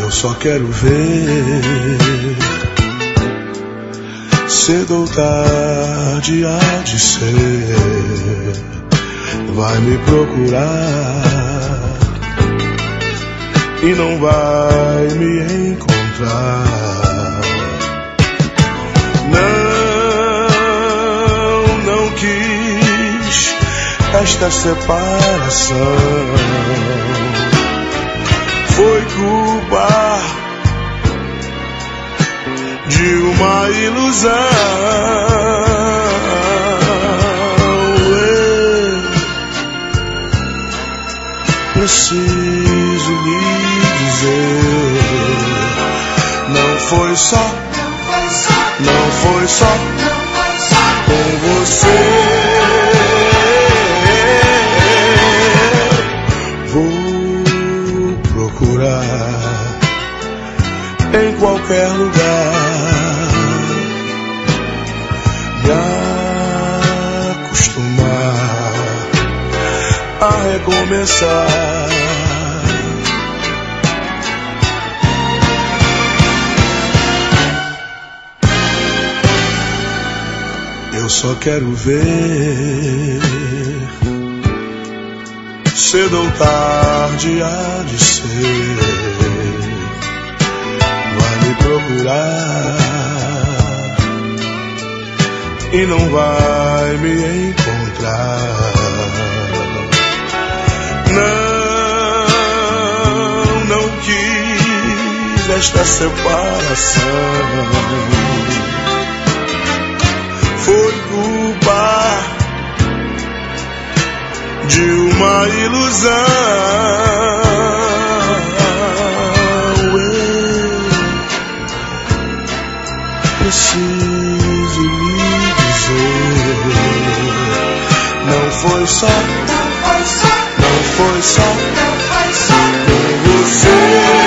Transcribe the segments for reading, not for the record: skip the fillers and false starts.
Eu só quero ver, cedo ou tarde há de ser, vai me procurar e não vai me encontrar. Não quis esta separação, foi culpa de uma ilusão. Eu preciso lhe dizer, não foi só com você. Vou procurar em qualquer lugar, me acostumar a recomeçar. Eu só quero ver, cedo ou tarde há de ser, vai me procurar e não vai me encontrar. Não quis esta separação, foi culpa de uma ilusão. Eu preciso lhe dizer, não foi só com você.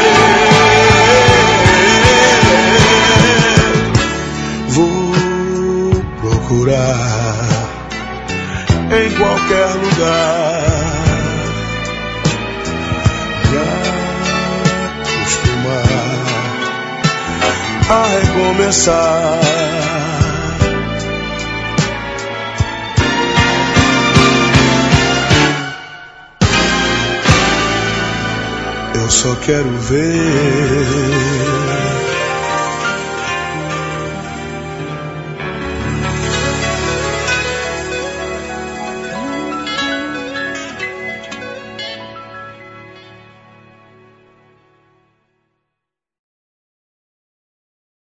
Vou procurar em qualquer lugar, me acostumar a recomeçar. Eu só quero ver,